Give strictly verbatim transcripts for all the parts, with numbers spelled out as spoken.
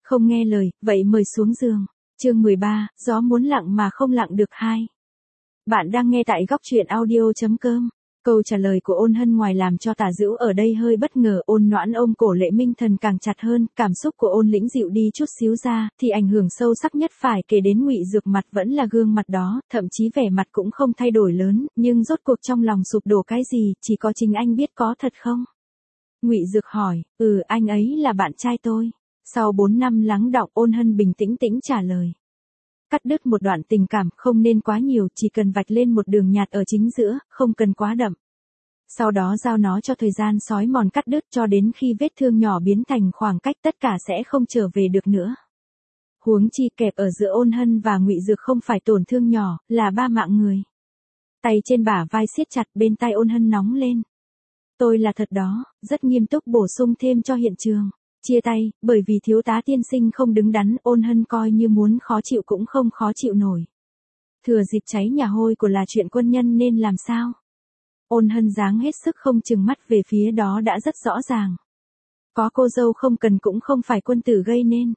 Không nghe lời, vậy mời xuống giường. Chương mười ba, gió muốn lặng mà không lặng được hai. Bạn đang nghe tại góc truyện audio chấm com. Câu trả lời của Ôn Hân ngoài làm cho Tả Dữu ở đây hơi bất ngờ, Ôn Noãn ôm cổ Lệ Minh Thần càng chặt hơn, cảm xúc của Ôn Lĩnh dịu đi chút xíu ra, thì ảnh hưởng sâu sắc nhất phải kể đến Ngụy Dược, mặt vẫn là gương mặt đó, thậm chí vẻ mặt cũng không thay đổi lớn, nhưng rốt cuộc trong lòng sụp đổ cái gì, chỉ có chính anh biết, có thật không? Ngụy Dược hỏi. Ừ, anh ấy là bạn trai tôi. Sau bốn năm lắng đọng, Ôn Hân bình tĩnh tĩnh trả lời. Cắt đứt một đoạn tình cảm, không nên quá nhiều, chỉ cần vạch lên một đường nhạt ở chính giữa, không cần quá đậm. Sau đó giao nó cho thời gian xói mòn, cắt đứt cho đến khi vết thương nhỏ biến thành khoảng cách, tất cả sẽ không trở về được nữa. Huống chi kẹp ở giữa Ôn Hân và Ngụy Dược không phải tổn thương nhỏ, là ba mạng người. Tay trên bả vai siết chặt, bên tai Ôn Hân nóng lên. Tôi là thật đó, rất nghiêm túc bổ sung thêm cho hiện trường. Chia tay, bởi vì thiếu tá tiên sinh không đứng đắn, Ôn Hân coi như muốn khó chịu cũng không khó chịu nổi. Thừa dịp cháy nhà hôi của là chuyện quân nhân nên làm sao? Ôn Hân dáng hết sức không chừng mắt về phía đó đã rất rõ ràng. Có cô dâu không cần cũng không phải quân tử gây nên.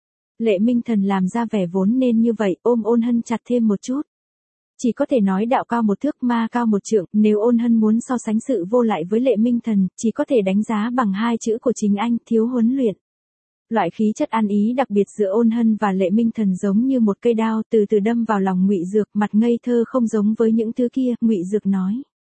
Lệ Minh Thần làm ra vẻ vốn nên như vậy, ôm Ôn Hân chặt thêm một chút. Chỉ có thể nói đạo cao một thước ma cao một trượng, nếu Ôn Hân muốn so sánh sự vô lại với Lệ Minh Thần, chỉ có thể đánh giá bằng hai chữ của chính anh, thiếu huấn luyện. Loại khí chất ăn ý đặc biệt giữa Ôn Hân và Lệ Minh Thần giống như một cây đao từ từ đâm vào lòng Ngụy Dược, mặt ngây thơ không giống với những thứ kia, Ngụy Dược nói.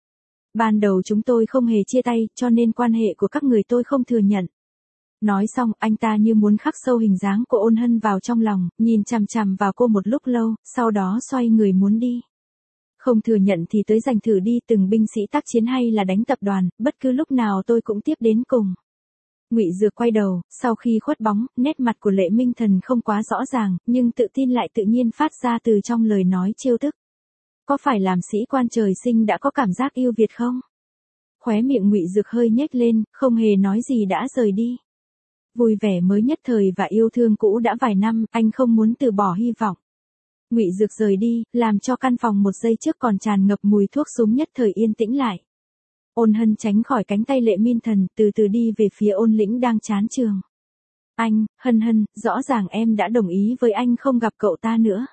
Ban đầu chúng tôi không hề chia tay, cho nên quan hệ của các người tôi không thừa nhận. Nói xong, anh ta như muốn khắc sâu hình dáng của Ôn Hân vào trong lòng, nhìn chằm chằm vào cô một lúc lâu, sau đó xoay người muốn đi. Không thừa nhận thì tới giành thử đi, từng binh sĩ tác chiến hay là đánh tập đoàn, bất cứ lúc nào tôi cũng tiếp đến cùng. Ngụy Dược quay đầu, sau khi khuất bóng, nét mặt của Lệ Minh Thần không quá rõ ràng, nhưng tự tin lại tự nhiên phát ra từ trong lời nói trêu tức. Có phải làm sĩ quan trời sinh đã có cảm giác yêu Việt không? Khóe miệng Ngụy Dược hơi nhếch lên, không hề nói gì đã rời đi. Vui vẻ mới nhất thời và yêu thương cũ đã vài năm, anh không muốn từ bỏ hy vọng. Ngụy Dược rời đi, làm cho căn phòng một giây trước còn tràn ngập mùi thuốc súng nhất thời yên tĩnh lại. Ôn Hân tránh khỏi cánh tay Lệ Minh Thần, từ từ đi về phía Ôn Lĩnh đang chán trường. Anh, Hân Hân, rõ ràng em đã đồng ý với anh không gặp cậu ta nữa.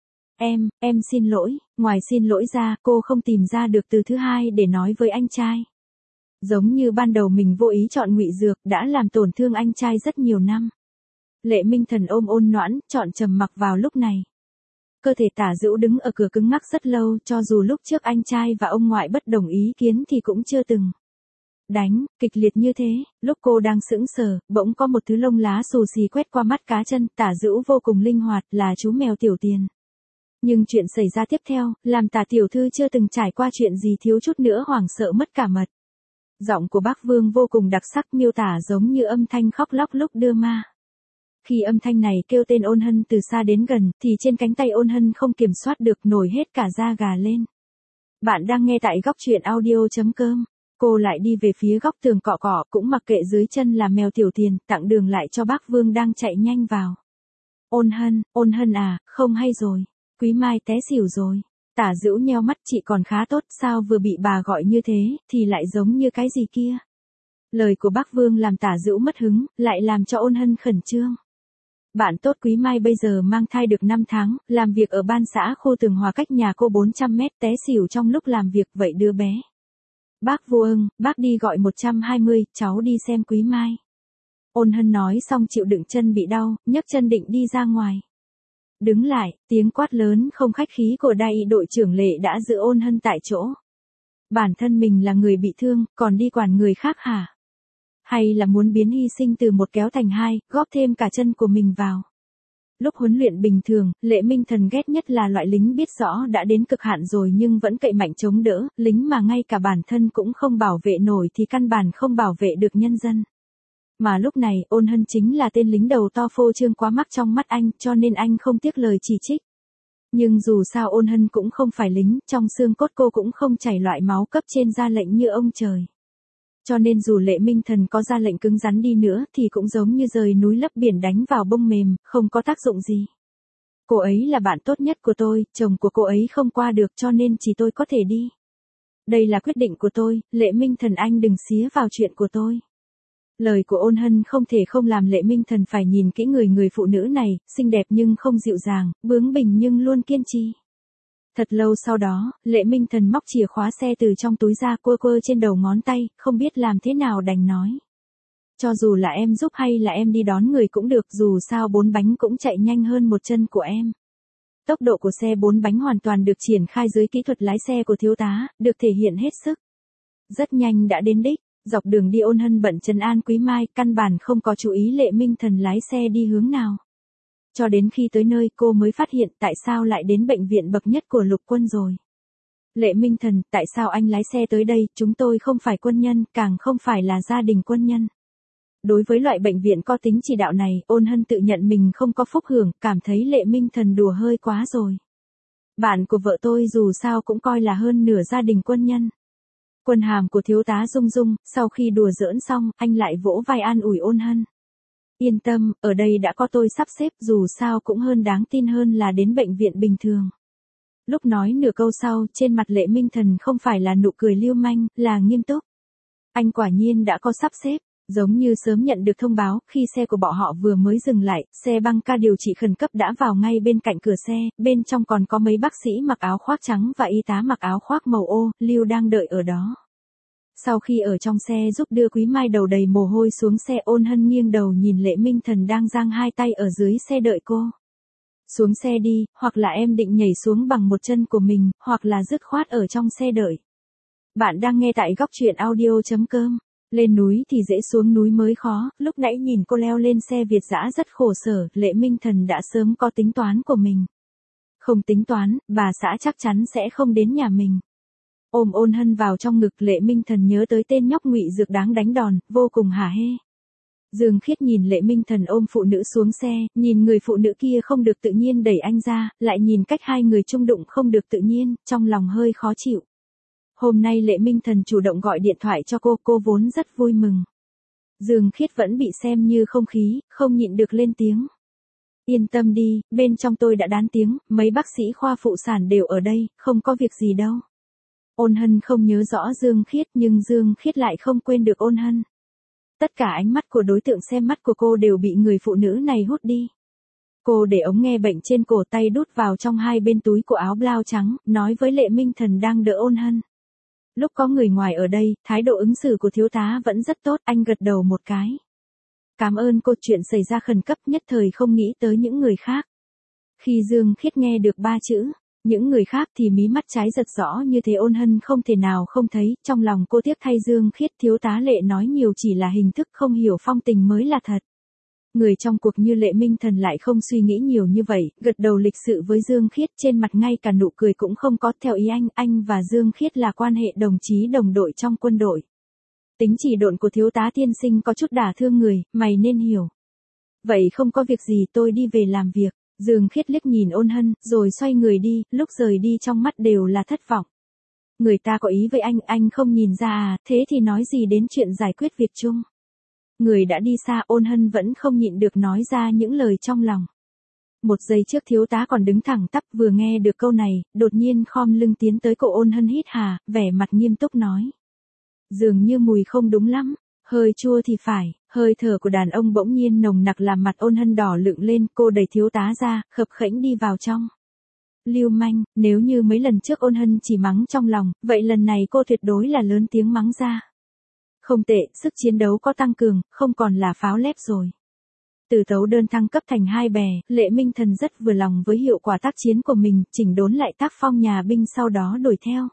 Em, em xin lỗi, ngoài xin lỗi ra, cô không tìm ra được từ thứ hai để nói với anh trai. Giống như ban đầu mình vô ý chọn Ngụy Dược, đã làm tổn thương anh trai rất nhiều năm. Lệ Minh Thần ôm Ôn Noãn, chọn trầm mặc vào lúc này. Cơ thể Tả Dữu đứng ở cửa cứng ngắc rất lâu, cho dù lúc trước anh trai và ông ngoại bất đồng ý kiến thì cũng chưa từng đánh, kịch liệt như thế. Lúc cô đang sững sờ, bỗng có một thứ lông lá xù xì quét qua mắt cá chân, Tả Dữu vô cùng linh hoạt, là chú mèo Tiểu Tiền. Nhưng chuyện xảy ra tiếp theo, làm Tả tiểu thư chưa từng trải qua chuyện gì thiếu chút nữa hoảng sợ mất cả mật. Giọng của Bác Vương vô cùng đặc sắc, miêu tả giống như âm thanh khóc lóc lúc đưa ma. Khi âm thanh này kêu tên Ôn Hân từ xa đến gần, thì trên cánh tay Ôn Hân không kiểm soát được nổi hết cả da gà lên. Bạn đang nghe tại góc truyện audio chấm com. Cô lại đi về phía góc tường cọ cọ, cũng mặc kệ dưới chân là mèo Tiểu Tiền, tặng đường lại cho Bác Vương đang chạy nhanh vào. Ôn Hân, Ôn Hân à, không hay rồi. Quý Mai té xỉu rồi. Tả Dữu nheo mắt, chị còn khá tốt, sao vừa bị bà gọi như thế, thì lại giống như cái gì kia. Lời của Bác Vương làm Tả Dữu mất hứng, lại làm cho Ôn Hân khẩn trương. Bạn tốt Quý Mai bây giờ mang thai được năm tháng, làm việc ở ban xã khu Tường Hòa cách nhà cô bốn trăm mét, té xỉu trong lúc làm việc, vậy đứa bé. Bác Vô Ưng, bác đi gọi một trăm hai mươi, cháu đi xem Quý Mai. Ôn Hân nói xong chịu đựng chân bị đau, nhấc chân định đi ra ngoài. Đứng lại, tiếng quát lớn không khách khí của đại đội trưởng Lệ đã giữ Ôn Hân tại chỗ. Bản thân mình là người bị thương, còn đi quản người khác hả? Hay là muốn biến hy sinh từ một kéo thành hai, góp thêm cả chân của mình vào? Lúc huấn luyện bình thường, Lệ Minh Thần ghét nhất là loại lính biết rõ đã đến cực hạn rồi nhưng vẫn cậy mạnh chống đỡ, lính mà ngay cả bản thân cũng không bảo vệ nổi thì căn bản không bảo vệ được nhân dân. Mà lúc này, Ôn Hân chính là tên lính đầu to phô trương quá mắc trong mắt anh, cho nên anh không tiếc lời chỉ trích. Nhưng dù sao Ôn Hân cũng không phải lính, trong xương cốt cô cũng không chảy loại máu cấp trên ra lệnh như ông trời. Cho nên dù Lệ Minh Thần có ra lệnh cứng rắn đi nữa thì cũng giống như rời núi lấp biển đánh vào bông mềm, không có tác dụng gì. Cô ấy là bạn tốt nhất của tôi, chồng của cô ấy không qua được cho nên chỉ tôi có thể đi. Đây là quyết định của tôi, Lệ Minh Thần anh đừng xía vào chuyện của tôi. Lời của Ôn Hân không thể không làm Lệ Minh Thần phải nhìn kỹ người người phụ nữ này, xinh đẹp nhưng không dịu dàng, bướng bỉnh nhưng luôn kiên trì. Thật lâu sau đó, Lệ Minh Thần móc chìa khóa xe từ trong túi ra quơ quơ trên đầu ngón tay, không biết làm thế nào đành nói. Cho dù là em giúp hay là em đi đón người cũng được, dù sao bốn bánh cũng chạy nhanh hơn một chân của em. Tốc độ của xe bốn bánh hoàn toàn được triển khai dưới kỹ thuật lái xe của thiếu tá, được thể hiện hết sức. Rất nhanh đã đến đích, dọc đường đi Ôn Hân bận trấn an Quý Mai, căn bản không có chú ý Lệ Minh Thần lái xe đi hướng nào. Cho đến khi tới nơi cô mới phát hiện tại sao lại đến bệnh viện bậc nhất của lục quân rồi. Lệ Minh Thần, tại sao anh lái xe tới đây, chúng tôi không phải quân nhân, càng không phải là gia đình quân nhân. Đối với loại bệnh viện có tính chỉ đạo này, Ôn Hân tự nhận mình không có phúc hưởng, cảm thấy Lệ Minh Thần đùa hơi quá rồi. Bạn của vợ tôi dù sao cũng coi là hơn nửa gia đình quân nhân. Quân hàm của thiếu tá Dung Dung, sau khi đùa giỡn xong, anh lại vỗ vai an ủi Ôn Hân. Yên tâm, ở đây đã có tôi sắp xếp, dù sao cũng hơn đáng tin hơn là đến bệnh viện bình thường. Lúc nói nửa câu sau, trên mặt Lệ Minh Thần không phải là nụ cười lưu manh, là nghiêm túc. Anh quả nhiên đã có sắp xếp. Giống như sớm nhận được thông báo, khi xe của bọn họ vừa mới dừng lại, xe băng ca điều trị khẩn cấp đã vào ngay bên cạnh cửa xe, bên trong còn có mấy bác sĩ mặc áo khoác trắng và y tá mặc áo khoác màu ô, Lưu đang đợi ở đó. Sau khi ở trong xe giúp đưa Quý Mai đầu đầy mồ hôi xuống xe, Ôn Hân nghiêng đầu nhìn Lệ Minh Thần đang giang hai tay ở dưới xe đợi cô. Xuống xe đi, hoặc là em định nhảy xuống bằng một chân của mình, hoặc là dứt khoát ở trong xe đợi. Bạn đang nghe tại góc truyện audio chấm com. Lên núi thì dễ, xuống núi mới khó, lúc nãy nhìn cô leo lên xe Việt dã rất khổ sở, Lệ Minh Thần đã sớm có tính toán của mình. Không tính toán, bà xã chắc chắn sẽ không đến nhà mình. Ôm Ôn Hân vào trong ngực, Lệ Minh Thần nhớ tới tên nhóc Ngụy Dược đáng đánh đòn, vô cùng hả hê. Dương Khiết nhìn Lệ Minh Thần ôm phụ nữ xuống xe, nhìn người phụ nữ kia không được tự nhiên đẩy anh ra, lại nhìn cách hai người chung đụng không được tự nhiên, trong lòng hơi khó chịu. Hôm nay Lệ Minh Thần chủ động gọi điện thoại cho cô, cô vốn rất vui mừng. Dương Khiết vẫn bị xem như không khí, không nhịn được lên tiếng. Yên tâm đi, bên trong tôi đã đán tiếng, mấy bác sĩ khoa phụ sản đều ở đây, không có việc gì đâu. Ôn Hân không nhớ rõ Dương Khiết nhưng Dương Khiết lại không quên được Ôn Hân. Tất cả ánh mắt của đối tượng xem mắt của cô đều bị người phụ nữ này hút đi. Cô để ống nghe bệnh trên cổ, tay đút vào trong hai bên túi của áo blau trắng, nói với Lệ Minh Thần đang đỡ Ôn Hân. Lúc có người ngoài ở đây, thái độ ứng xử của thiếu tá vẫn rất tốt, anh gật đầu một cái. Cảm ơn cô, chuyện xảy ra khẩn cấp, nhất thời không nghĩ tới những người khác. Khi Dương Khiết nghe được ba chữ, những người khác thì mí mắt trái giật rõ như thế. Ôn Hân không thể nào không thấy, trong lòng cô tiếc thay Dương Khiết, thiếu tá Lệ nói nhiều chỉ là hình thức, không hiểu phong tình mới là thật. Người trong cuộc như Lệ Minh Thần lại không suy nghĩ nhiều như vậy, gật đầu lịch sự với Dương Khiết, trên mặt ngay cả nụ cười cũng không có. Theo ý anh, anh và Dương Khiết là quan hệ đồng chí đồng đội trong quân đội. Tính chỉ độn của thiếu tá tiên sinh có chút đả thương người, mày nên hiểu. Vậy không có việc gì, tôi đi về làm việc. Dương Khiết liếc nhìn Ôn Hân, rồi xoay người đi, lúc rời đi trong mắt đều là thất vọng. Người ta có ý với anh, anh không nhìn ra à, thế thì nói gì đến chuyện giải quyết việc chung. Người đã đi xa, Ôn Hân vẫn không nhịn được nói ra những lời trong lòng. Một giây trước thiếu tá còn đứng thẳng tắp, vừa nghe được câu này, đột nhiên khom lưng tiến tới cổ Ôn Hân hít hà, vẻ mặt nghiêm túc nói. Dường như mùi không đúng lắm, hơi chua thì phải, hơi thở của đàn ông bỗng nhiên nồng nặc làm mặt Ôn Hân đỏ lựng lên, cô đẩy thiếu tá ra, khập khẽnh đi vào trong. Lưu manh, nếu như mấy lần trước Ôn Hân chỉ mắng trong lòng, vậy lần này cô tuyệt đối là lớn tiếng mắng ra. Không tệ, sức chiến đấu có tăng cường, không còn là pháo lép rồi. Từ tấu đơn thăng cấp thành hai bè, Lệ Minh Thần rất vừa lòng với hiệu quả tác chiến của mình, chỉnh đốn lại tác phong nhà binh sau đó đuổi theo.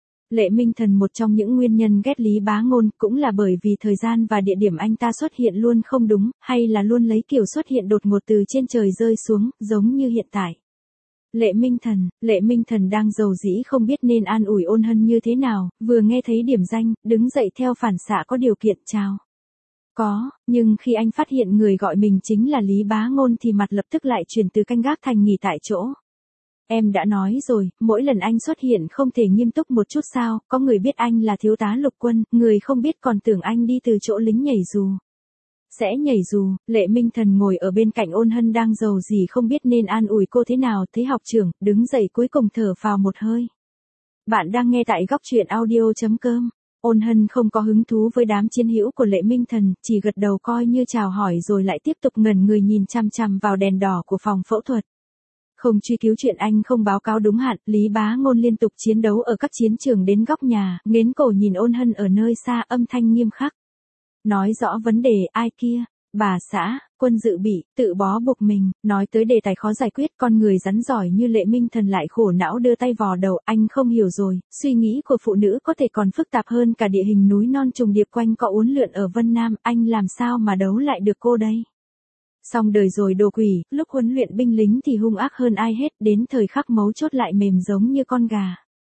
Lệ Minh Thần một trong những nguyên nhân ghét Lý Bá Ngôn, cũng là bởi vì thời gian và địa điểm anh ta xuất hiện luôn không đúng, hay là luôn lấy kiểu xuất hiện đột ngột từ trên trời rơi xuống, giống như hiện tại. Lệ Minh Thần, Lệ Minh Thần đang rầu rĩ không biết nên an ủi Ôn Hân như thế nào, vừa nghe thấy điểm danh, đứng dậy theo phản xạ có điều kiện chào. Có, nhưng khi anh phát hiện người gọi mình chính là Lý Bá Ngôn thì mặt lập tức lại chuyển từ canh gác thành nghỉ tại chỗ. Em đã nói rồi, mỗi lần anh xuất hiện không thể nghiêm túc một chút sao, có người biết anh là thiếu tá lục quân, người không biết còn tưởng anh đi từ chỗ lính nhảy dù. Sẽ nhảy dù, Lệ Minh Thần ngồi ở bên cạnh Ôn Hân đang rầu rĩ không biết nên an ủi cô thế nào, thấy học trưởng, đứng dậy cuối cùng thở phào một hơi. Bạn đang nghe tại góc truyện audio chấm com. Ôn Hân không có hứng thú với đám chiến hữu của Lệ Minh Thần, chỉ gật đầu coi như chào hỏi rồi lại tiếp tục ngẩn người nhìn chằm chằm vào đèn đỏ của phòng phẫu thuật. Không truy cứu chuyện anh không báo cáo đúng hạn, Lý Bá Ngôn liên tục chiến đấu ở các chiến trường đến góc nhà, nghiến cổ nhìn Ôn Hân ở nơi xa, âm thanh nghiêm khắc. Nói rõ vấn đề, ai kia? Bà xã, Quân Dự bị, tự bó buộc mình, nói tới đề tài khó giải quyết, con người rắn giỏi như Lệ Minh Thần lại khổ não đưa tay vò đầu, anh không hiểu rồi, suy nghĩ của phụ nữ có thể còn phức tạp hơn cả địa hình núi non trùng điệp quanh co uốn lượn ở Vân Nam, anh làm sao mà đấu lại được cô đây? Xong đời rồi đồ quỷ, lúc huấn luyện binh lính thì hung ác hơn ai hết, đến thời khắc mấu chốt lại mềm giống như con gà.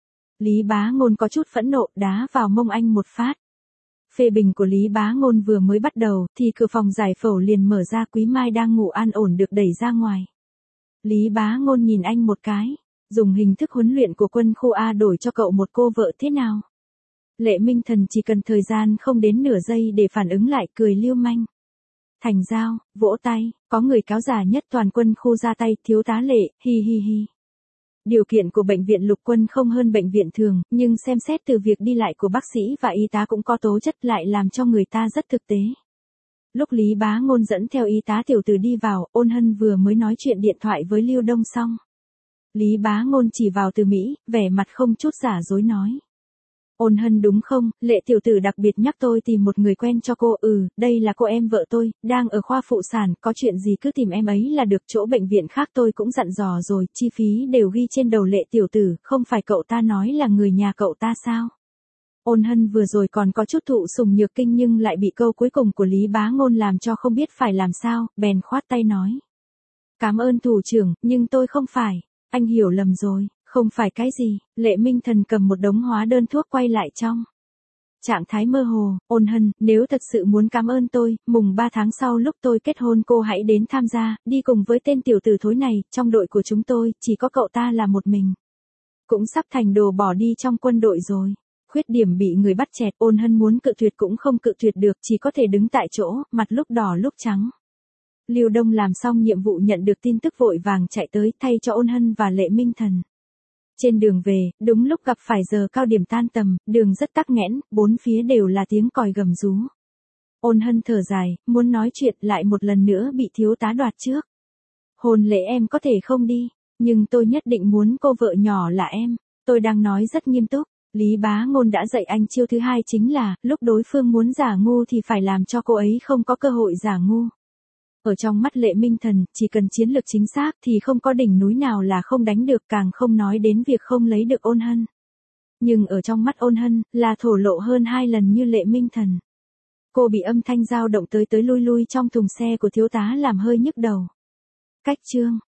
Lý Bá Ngôn có chút phẫn nộ, đá vào mông anh một phát. Phê bình của Lý Bá Ngôn vừa mới bắt đầu, thì cửa phòng giải phẫu liền mở ra, Quý Mai đang ngủ an ổn được đẩy ra ngoài. Lý Bá Ngôn nhìn anh một cái, dùng hình thức huấn luyện của quân khu A đổi cho cậu một cô vợ thế nào? Lệ Minh Thần chỉ cần thời gian không đến nửa giây để phản ứng lại, cười lưu manh. Thành giao, vỗ tay, có người cáo giả nhất toàn quân khu ra tay, thiếu tá Lệ, hi hi hi. Điều kiện của bệnh viện lục quân không hơn bệnh viện thường, nhưng xem xét từ việc đi lại của bác sĩ và y tá cũng có tố chất lại làm cho người ta rất thực tế. Lúc Lý Bá Ngôn dẫn theo y tá tiểu tử đi vào, Ôn Hân vừa mới nói chuyện điện thoại với Lưu Đông xong. Lý Bá Ngôn chỉ vào từ Mỹ, vẻ mặt không chút giả dối nói. Ôn Hân đúng không, Lệ tiểu tử đặc biệt nhắc tôi tìm một người quen cho cô, ừ, đây là cô em vợ tôi, đang ở khoa phụ sản, có chuyện gì cứ tìm em ấy là được, chỗ bệnh viện khác tôi cũng dặn dò rồi, chi phí đều ghi trên đầu Lệ tiểu tử, không phải cậu ta nói là người nhà cậu ta sao? Ôn Hân vừa rồi còn có chút thụ sủng nhược kinh nhưng lại bị câu cuối cùng của Lý Bá Ngôn làm cho không biết phải làm sao, bèn khoát tay nói. Cảm ơn thủ trưởng, nhưng tôi không phải, anh hiểu lầm rồi. Không phải cái gì, Lệ Minh Thần cầm một đống hóa đơn thuốc quay lại trong trạng thái mơ hồ. Ôn Hân, nếu thật sự muốn cảm ơn tôi, mùng ba tháng sau lúc tôi kết hôn cô hãy đến tham gia, đi cùng với tên tiểu tử thối này, trong đội của chúng tôi, chỉ có cậu ta là một mình. Cũng sắp thành đồ bỏ đi trong quân đội rồi. Khuyết điểm bị người bắt chẹt, Ôn Hân muốn cự tuyệt cũng không cự tuyệt được, chỉ có thể đứng tại chỗ, mặt lúc đỏ lúc trắng. Lưu Đông làm xong nhiệm vụ nhận được tin tức vội vàng chạy tới thay cho Ôn Hân và Lệ Minh Thần. Trên đường về, đúng lúc gặp phải giờ cao điểm tan tầm, đường rất tắc nghẽn, bốn phía đều là tiếng còi gầm rú. Ôn Hân thở dài, muốn nói chuyện lại một lần nữa bị thiếu tá đoạt trước. Hôn lễ em có thể không đi, nhưng tôi nhất định muốn cô vợ nhỏ là em, tôi đang nói rất nghiêm túc. Lý Bá Ngôn đã dạy anh chiêu thứ hai chính là, lúc đối phương muốn giả ngu thì phải làm cho cô ấy không có cơ hội giả ngu. Ở trong mắt Lệ Minh Thần, chỉ cần chiến lược chính xác thì không có đỉnh núi nào là không đánh được, càng không nói đến việc không lấy được Ôn Hân. Nhưng ở trong mắt Ôn Hân, là thổ lộ hơn hai lần như Lệ Minh Thần. Cô bị âm thanh dao động tới tới lui lui trong thùng xe của thiếu tá làm hơi nhức đầu. Cách chương